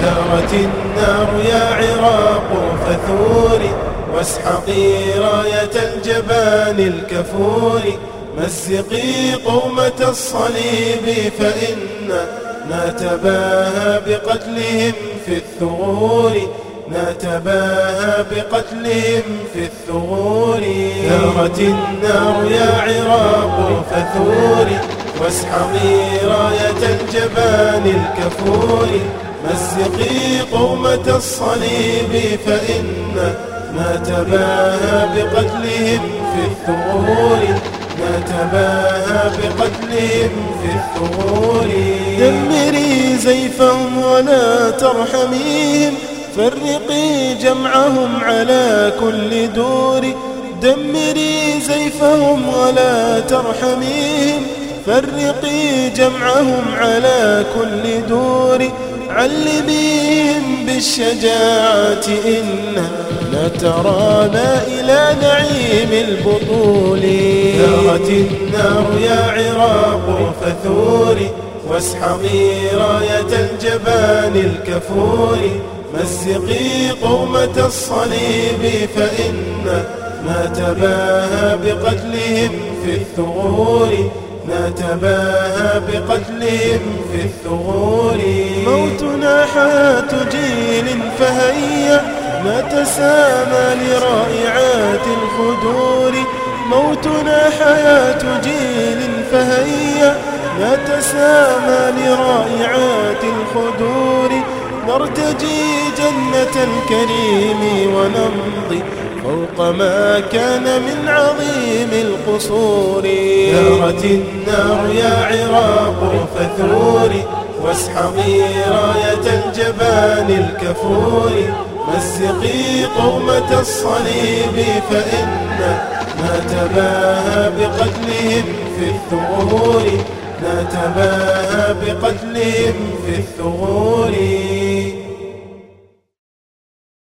ثارت النار يا عراق فثوري، واسحقي راية الجبان الكفور. مزقي قومة الصليب فإننا نتباهى بقتلهم في الثغور، نتباهى بقتلهم في الثغور. ثارت النار يا عراق فثوري، واسحقي راية الجبان الكفور. مزقي قومة الصليب فإننا نتباهى بقتلهم في الثغور، نتباهى بقتلهم في الثغور. دمري زيفهم ولا ترحميهم، فرقي جمعهم على كل دور. دمري زيفهم ولا ترحميهم، فرقي جمعهم على كل دور. علميهم بالشجاعة إنا لترانا إلى نعيم البطول. ثارت النار يا عراق فثوري، واسحقي راية الجبان الكفور. مزقي قومة الصليب فإننا نتباهى بقتلهم في الثغور، نتباهى بقتلهم في الثغور. موتنا حياة جيل فهيا نتسامى لرائعات الخدور. موتنا حياة جيل فهيا نتسامى لرائعات الخدور. نرتجي جنة الكريم ونمضي فوق ما كان من عظيم القصور. ثارت النار يا عراق فثوري، واسحقي راية الجبان الكفور. مزقي قومة الصليب فإننا نتباهى بقتلهم في الثغور، نتباهى بقتلهم في الثغور.